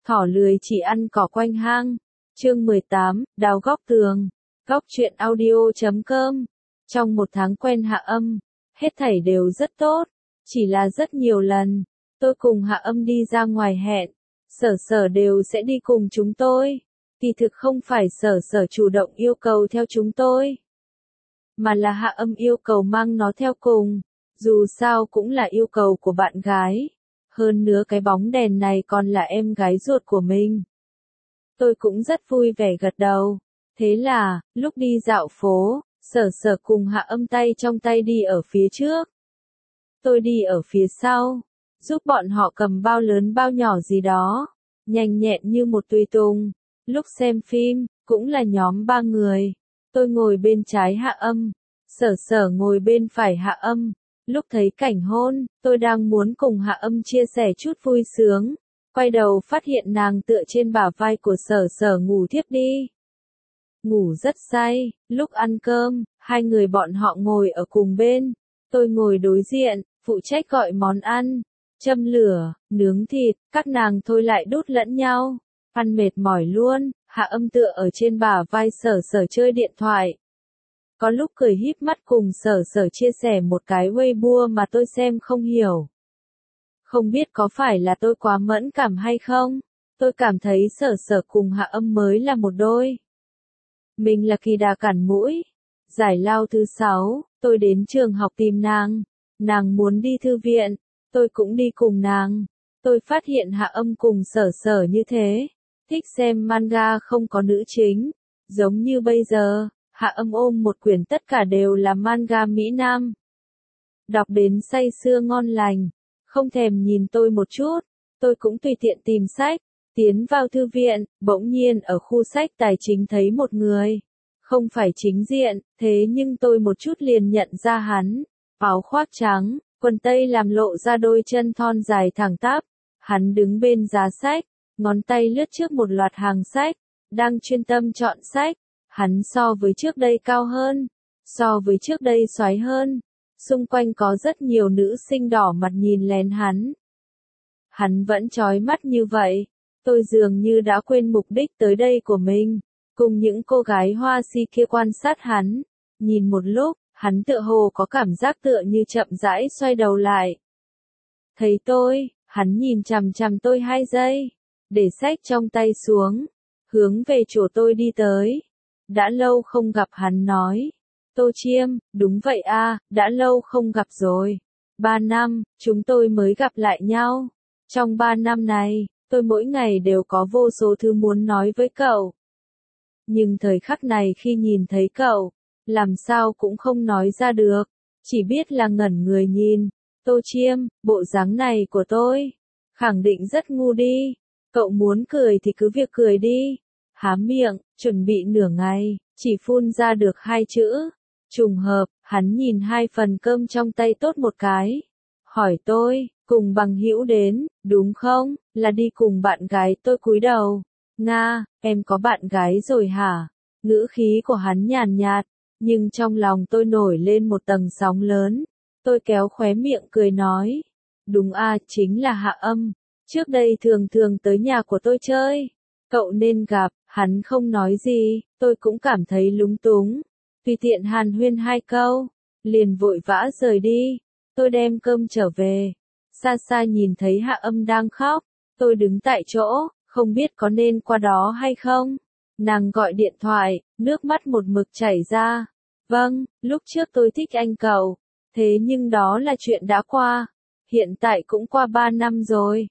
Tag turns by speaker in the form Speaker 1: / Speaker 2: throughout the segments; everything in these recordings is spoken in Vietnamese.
Speaker 1: Thỏ lười chỉ ăn cỏ quanh hang. Chương 18, đào góc tường. Góc truyện audio.com. Trong một tháng quen Hạ Âm, hết thảy đều rất tốt. Chỉ là rất nhiều lần, tôi cùng Hạ Âm đi ra ngoài hẹn, Sở đều sẽ đi cùng chúng tôi. Kỳ thực không phải Sở chủ động yêu cầu theo chúng tôi, mà là Hạ Âm yêu cầu mang nó theo cùng. Dù sao cũng là yêu cầu của bạn gái. Hơn nữa cái bóng đèn này còn là em gái ruột của mình. Tôi cũng rất vui vẻ gật đầu. Thế là, lúc đi dạo phố, Sở cùng Hạ Âm tay trong tay đi ở phía trước. Tôi đi ở phía sau, giúp bọn họ cầm bao lớn bao nhỏ gì đó, nhanh nhẹn như một tùy tùng. Lúc xem phim, cũng là nhóm 3 người. Tôi ngồi bên trái Hạ Âm, Sở ngồi bên phải Hạ Âm. Lúc thấy cảnh hôn, tôi đang muốn cùng Hạ Âm chia sẻ chút vui sướng. Quay đầu phát hiện nàng tựa trên bả vai của Sở ngủ thiếp đi. Ngủ rất say. Lúc ăn cơm, hai người bọn họ ngồi ở cùng bên. Tôi ngồi đối diện, phụ trách gọi món ăn, châm lửa, nướng thịt, các nàng thôi lại đút lẫn nhau. Ăn mệt mỏi luôn, Hạ Âm tựa ở trên bả vai Sở chơi điện thoại. Có lúc cười híp mắt cùng Sở chia sẻ một cái Weibo mà tôi xem không hiểu. Không biết có phải là tôi quá mẫn cảm hay không? Tôi cảm thấy Sở cùng Hạ Âm mới là một đôi. Mình là kỳ đà cản mũi. Giải lao thứ 6, tôi đến trường học tìm nàng. Nàng muốn đi thư viện, tôi cũng đi cùng nàng. Tôi phát hiện Hạ Âm cùng Sở như thế. Thích xem manga không có nữ chính. Giống như bây giờ, Hạ Âm ôm một quyển tất cả đều là manga Mỹ Nam. Đọc đến say sưa ngon lành, không thèm nhìn tôi một chút. Tôi cũng tùy tiện tìm sách, tiến vào thư viện, bỗng nhiên ở khu sách tài chính thấy một người. Không phải chính diện, thế nhưng tôi một chút liền nhận ra hắn. Áo khoác trắng, quần tây làm lộ ra đôi chân thon dài thẳng tắp. Hắn đứng bên giá sách, ngón tay lướt trước một loạt hàng sách, đang chuyên tâm chọn sách. Hắn so với trước đây cao hơn, so với trước đây xoái hơn. Xung quanh có rất nhiều nữ sinh đỏ mặt nhìn lén hắn. Hắn vẫn chói mắt như vậy. Tôi dường như đã quên mục đích tới đây của mình. Cùng những cô gái hoa si kia quan sát hắn. Nhìn một lúc, hắn tựa hồ có cảm giác tựa như chậm rãi xoay đầu lại. Thấy tôi, hắn nhìn chằm chằm tôi 2 giây. Để sách trong tay xuống. Hướng về chỗ tôi đi tới. Đã lâu không gặp hắn nói. Tô Chiêm, đúng vậy a, đã lâu không gặp rồi. 3 năm, chúng tôi mới gặp lại nhau. Trong 3 năm này, tôi mỗi ngày đều có vô số thứ muốn nói với cậu. Nhưng thời khắc này khi nhìn thấy cậu, làm sao cũng không nói ra được. Chỉ biết là ngẩn người nhìn. Tô Chiêm, bộ dáng này của tôi, khẳng định rất ngu đi. Cậu muốn cười thì cứ việc cười đi. Há miệng, chuẩn bị nửa ngày, chỉ phun ra được 2 chữ. Trùng hợp, hắn nhìn 2 phần cơm trong tay tốt một cái. Hỏi tôi, cùng bằng hữu đến, đúng không? Là đi cùng bạn gái. Tôi cúi đầu. Nga, em có bạn gái rồi hả? Ngữ khí của hắn nhàn nhạt, nhưng trong lòng tôi nổi lên một tầng sóng lớn. Tôi kéo khóe miệng cười nói. Đúng a, chính là Hạ Âm. Trước đây thường thường tới nhà của tôi chơi. Cậu nên gặp. Hắn không nói gì, tôi cũng cảm thấy lúng túng. Tùy tiện hàn huyên 2 câu, liền vội vã rời đi. Tôi đem cơm trở về. Xa xa nhìn thấy Hạ Âm đang khóc. Tôi đứng tại chỗ, không biết có nên qua đó hay không. Nàng gọi điện thoại, nước mắt một mực chảy ra. Vâng, lúc trước tôi thích anh cậu. Thế nhưng đó là chuyện đã qua. Hiện tại cũng qua 3 năm rồi.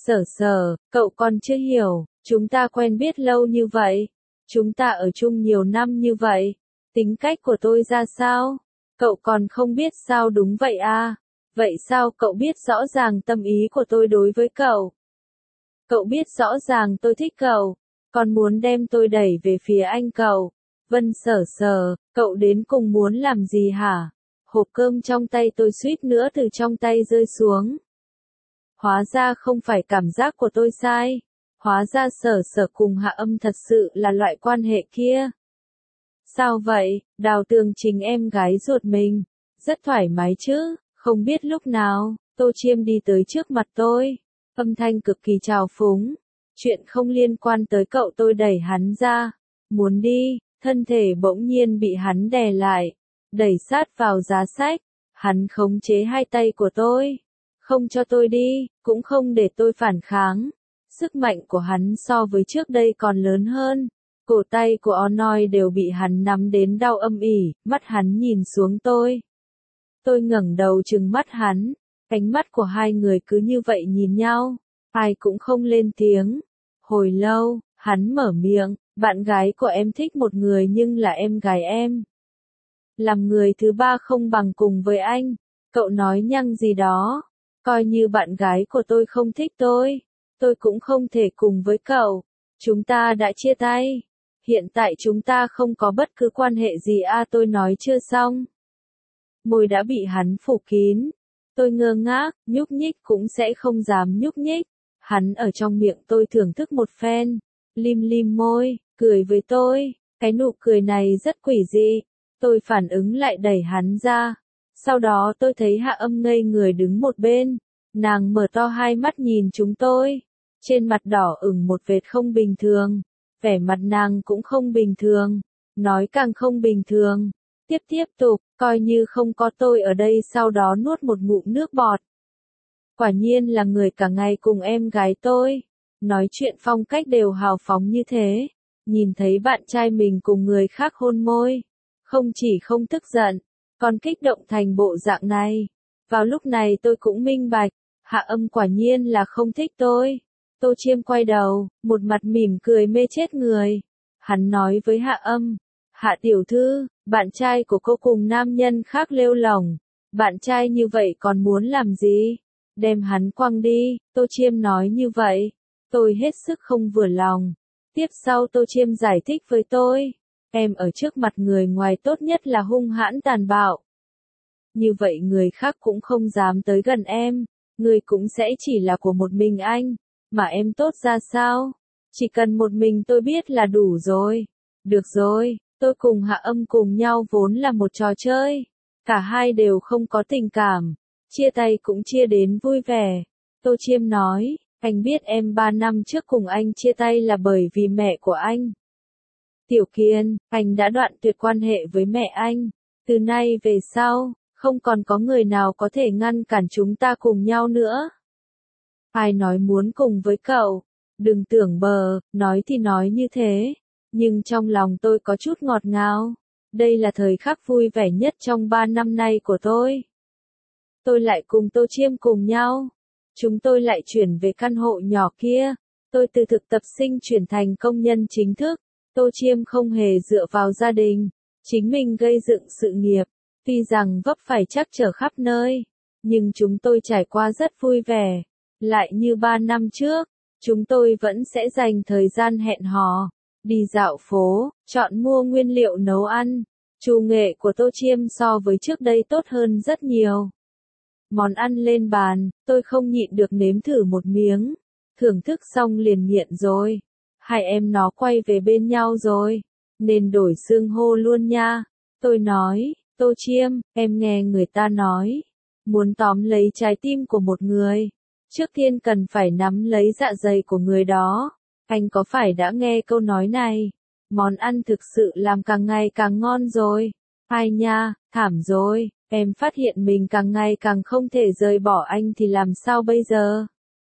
Speaker 1: Sở, cậu còn chưa hiểu. Chúng ta quen biết lâu như vậy. Chúng ta ở chung nhiều năm như vậy. Tính cách của tôi ra sao? Cậu còn không biết sao? Đúng vậy à? Vậy sao cậu biết rõ ràng tâm ý của tôi đối với cậu? Cậu biết rõ ràng tôi thích cậu, còn muốn đem tôi đẩy về phía anh cậu. Vân Sở, cậu đến cùng muốn làm gì hả? Hộp cơm trong tay tôi suýt nữa từ trong tay rơi xuống. Hóa ra không phải cảm giác của tôi sai. Hóa ra Sở cùng Hạ Âm thật sự là loại quan hệ kia. Sao vậy? Đào Tường Trình em gái ruột mình. Rất thoải mái chứ, không biết lúc nào, Tô Chiêm đi tới trước mặt tôi. Âm thanh cực kỳ trào phúng. Chuyện không liên quan tới cậu. Tôi đẩy hắn ra, muốn đi, thân thể bỗng nhiên bị hắn đè lại, đẩy sát vào giá sách. Hắn khống chế hai tay của tôi, không cho tôi đi, cũng không để tôi phản kháng. Sức mạnh của hắn so với trước đây còn lớn hơn. Cổ tay của Onoi đều bị hắn nắm đến đau âm ỉ, mắt hắn nhìn xuống tôi. Tôi ngẩng đầu trừng mắt hắn, ánh mắt của hai người cứ như vậy nhìn nhau, ai cũng không lên tiếng. Hồi lâu, hắn mở miệng, bạn gái của em thích một người nhưng là em gái em. Làm người thứ ba không bằng cùng với anh, cậu nói nhăng gì đó, coi như bạn gái của tôi không thích tôi cũng không thể cùng với cậu. Chúng ta đã chia tay. Hiện tại chúng ta không có bất cứ quan hệ gì tôi nói chưa xong. Môi đã bị hắn phủ kín. Tôi ngơ ngác, nhúc nhích cũng sẽ không dám nhúc nhích. Hắn ở trong miệng tôi thưởng thức một phen, lim lim môi, cười với tôi. Cái nụ cười này rất quỷ dị. Tôi phản ứng lại đẩy hắn ra. Sau đó tôi thấy Hạ Âm ngây người đứng một bên. Nàng mở to hai mắt nhìn chúng tôi. Trên mặt đỏ ửng một vệt không bình thường. Vẻ mặt nàng cũng không bình thường. Nói càng không bình thường. Tiếp tục, coi như không có tôi ở đây, sau đó nuốt một ngụm nước bọt. Quả nhiên là người cả ngày cùng em gái tôi. Nói chuyện phong cách đều hào phóng như thế. Nhìn thấy bạn trai mình cùng người khác hôn môi. Không chỉ không tức giận, còn kích động thành bộ dạng này. Vào lúc này tôi cũng minh bạch, Hạ Âm quả nhiên là không thích tôi. Tô Chiêm quay đầu, một mặt mỉm cười mê chết người. Hắn nói với Hạ Âm, Hạ tiểu thư, bạn trai của cô cùng nam nhân khác lêu lỏng. Bạn trai như vậy còn muốn làm gì? Đem hắn quăng đi. Tô Chiêm nói như vậy. Tôi hết sức không vừa lòng. Tiếp sau Tô Chiêm giải thích với tôi. Em ở trước mặt người ngoài tốt nhất là hung hãn tàn bạo. Như vậy người khác cũng không dám tới gần em. Người cũng sẽ chỉ là của một mình anh. Mà em tốt ra sao? Chỉ cần một mình tôi biết là đủ rồi. Được rồi, tôi cùng Hạ Âm cùng nhau vốn là một trò chơi. Cả hai đều không có tình cảm. Chia tay cũng chia đến vui vẻ. Tô Chiêm nói, anh biết em 3 năm trước cùng anh chia tay là bởi vì mẹ của anh. Tiểu Kiên, anh đã đoạn tuyệt quan hệ với mẹ anh. Từ nay về sau, không còn có người nào có thể ngăn cản chúng ta cùng nhau nữa. Ai nói muốn cùng với cậu? Đừng tưởng bờ, nói thì nói như thế. Nhưng trong lòng tôi có chút ngọt ngào. Đây là thời khắc vui vẻ nhất trong 3 năm nay của tôi. Tôi lại cùng Tô Chiêm cùng nhau. Chúng tôi lại chuyển về căn hộ nhỏ kia. Tôi từ thực tập sinh chuyển thành công nhân chính thức. Tô Chiêm không hề dựa vào gia đình. Chính mình gây dựng sự nghiệp. Tuy rằng vấp phải trắc trở khắp nơi. Nhưng chúng tôi trải qua rất vui vẻ. Lại như 3 năm trước, chúng tôi vẫn sẽ dành thời gian hẹn hò, đi dạo phố, chọn mua nguyên liệu nấu ăn. Chủ nghệ của Tô Chiêm so với trước đây tốt hơn rất nhiều. Món ăn lên bàn, tôi không nhịn được nếm thử một miếng. Thưởng thức xong liền nghiện rồi. Hai em nó quay về bên nhau rồi. Nên đổi xưng hô luôn nha. Tôi nói, Tô Chiêm, em nghe người ta nói. Muốn tóm lấy trái tim của một người. Trước tiên cần phải nắm lấy dạ dày của người đó. Anh có phải đã nghe câu nói này? Món ăn thực sự làm càng ngày càng ngon rồi. Ai nha, thảm rồi, em phát hiện mình càng ngày càng không thể rời bỏ anh thì làm sao bây giờ?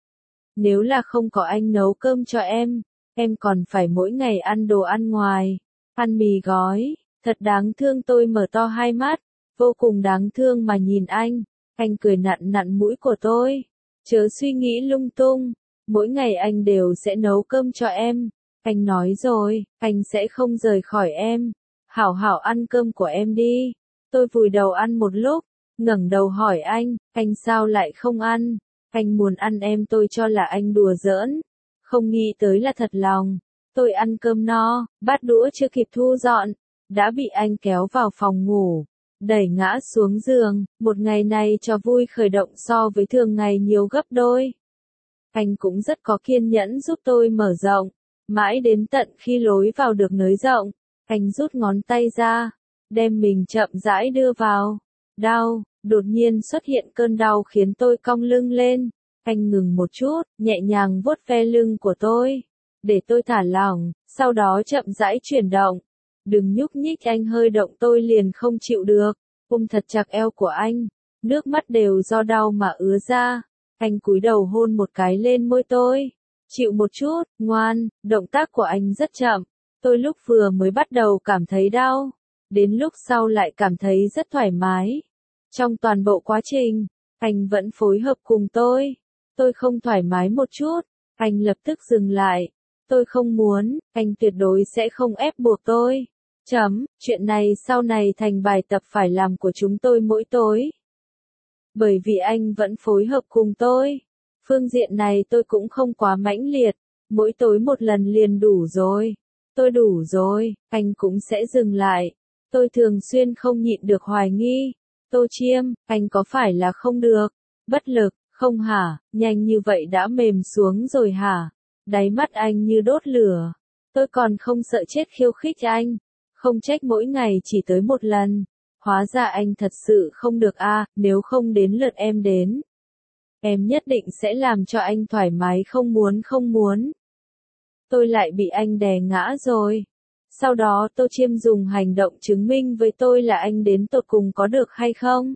Speaker 1: Nếu là không có anh nấu cơm cho em còn phải mỗi ngày ăn đồ ăn ngoài, ăn mì gói, thật đáng thương. Tôi mở to hai mắt, vô cùng đáng thương mà nhìn anh cười nặn nặn mũi của tôi. Chớ suy nghĩ lung tung, mỗi ngày anh đều sẽ nấu cơm cho em. Anh nói rồi, anh sẽ không rời khỏi em. Hảo hảo ăn cơm của em đi. Tôi vùi đầu ăn một lúc, ngẩng đầu hỏi anh sao lại không ăn? Anh muốn ăn em. Tôi cho là anh đùa giỡn, không nghĩ tới là thật lòng. Tôi ăn cơm no, bát đũa chưa kịp thu dọn, đã bị anh kéo vào phòng ngủ, đẩy ngã xuống giường. Một ngày này trò vui khởi động so với thường ngày nhiều gấp đôi. Anh cũng rất có kiên nhẫn giúp tôi mở rộng, mãi đến tận khi lối vào được nới rộng, anh rút ngón tay ra, đem mình chậm rãi đưa vào. Đau, đột nhiên xuất hiện cơn đau khiến tôi cong lưng lên. Anh ngừng một chút, nhẹ nhàng vuốt ve lưng của tôi, để tôi thả lỏng, sau đó chậm rãi chuyển động. Đừng nhúc nhích, anh hơi động tôi liền không chịu được, ôm thật chặt eo của anh, nước mắt đều do đau mà ứa ra. Anh cúi đầu hôn một cái lên môi tôi. Chịu một chút, ngoan, động tác của anh rất chậm. Tôi lúc vừa mới bắt đầu cảm thấy đau, đến lúc sau lại cảm thấy rất thoải mái. Trong toàn bộ quá trình, anh vẫn phối hợp cùng tôi. Tôi không thoải mái một chút, anh lập tức dừng lại. Tôi không muốn, anh tuyệt đối sẽ không ép buộc tôi. Chuyện này sau này thành bài tập phải làm của chúng tôi mỗi tối. Bởi vì anh vẫn phối hợp cùng tôi. Phương diện này tôi cũng không quá mãnh liệt, mỗi tối một lần liền đủ rồi. Tôi đủ rồi, anh cũng sẽ dừng lại. Tôi thường xuyên không nhịn được hoài nghi. Tô Chiêm, anh có phải là không được? Bất lực, không hả? Nhanh như vậy đã mềm xuống rồi hả? Đáy mắt anh như đốt lửa. Tôi còn không sợ chết khiêu khích anh. Không trách mỗi ngày chỉ tới một lần. Hóa ra anh thật sự không được a, nếu không đến lượt em đến. Em nhất định sẽ làm cho anh thoải mái không muốn. Tôi lại bị anh đè ngã rồi. Sau đó Tô Chiêm dùng hành động chứng minh với tôi là anh đến tột cùng có được hay không.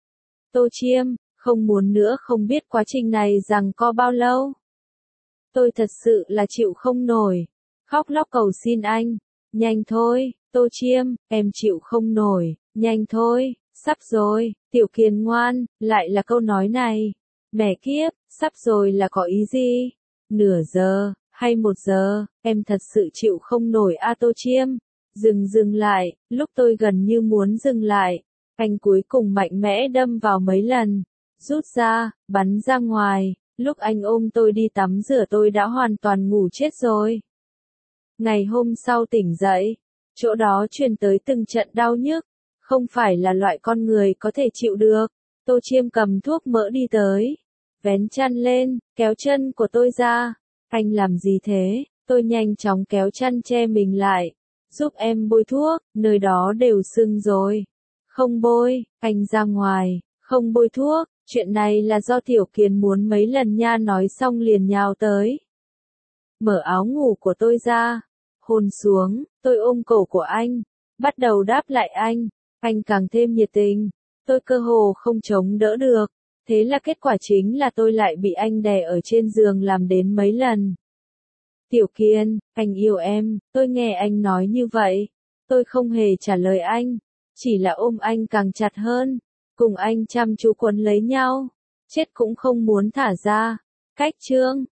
Speaker 1: Tô Chiêm, không muốn nữa, không biết quá trình này giằng co bao lâu. Tôi thật sự là chịu không nổi. Khóc lóc cầu xin anh. Nhanh thôi, Tô Chiêm, em chịu không nổi. Nhanh thôi, sắp rồi, Tiểu Kiền ngoan, lại là câu nói này. Mẹ kiếp, sắp rồi là có ý gì? Nửa giờ, hay 1 giờ, em thật sự chịu không nổi a. Tô Chiêm. Dừng lại, lúc tôi gần như muốn dừng lại, anh cuối cùng mạnh mẽ đâm vào mấy lần, rút ra, bắn ra ngoài. Lúc anh ôm tôi đi tắm rửa tôi đã hoàn toàn ngủ chết rồi. Ngày hôm sau tỉnh dậy, chỗ đó truyền tới từng trận đau nhức, không phải là loại con người có thể chịu được. Tô Chiêm cầm thuốc mỡ đi tới, vén chăn lên, kéo chân của tôi ra. Anh làm gì thế? Tôi nhanh chóng kéo chăn che mình lại, giúp em bôi thuốc, nơi đó đều sưng rồi. Không bôi, anh ra ngoài, không bôi thuốc, chuyện này là do Tiểu Kiền muốn mấy lần nha. Nói xong liền nhào tới, mở áo ngủ của tôi ra, hôn xuống. Tôi ôm cổ của anh, bắt đầu đáp lại anh càng thêm nhiệt tình, tôi cơ hồ không chống đỡ được. Thế là kết quả chính là tôi lại bị anh đè ở trên giường làm đến mấy lần. Tiểu Kiên, anh yêu em, tôi nghe anh nói như vậy. Tôi không hề trả lời anh, chỉ là ôm anh càng chặt hơn, cùng anh chăm chú quấn lấy nhau, chết cũng không muốn thả ra. Cách chương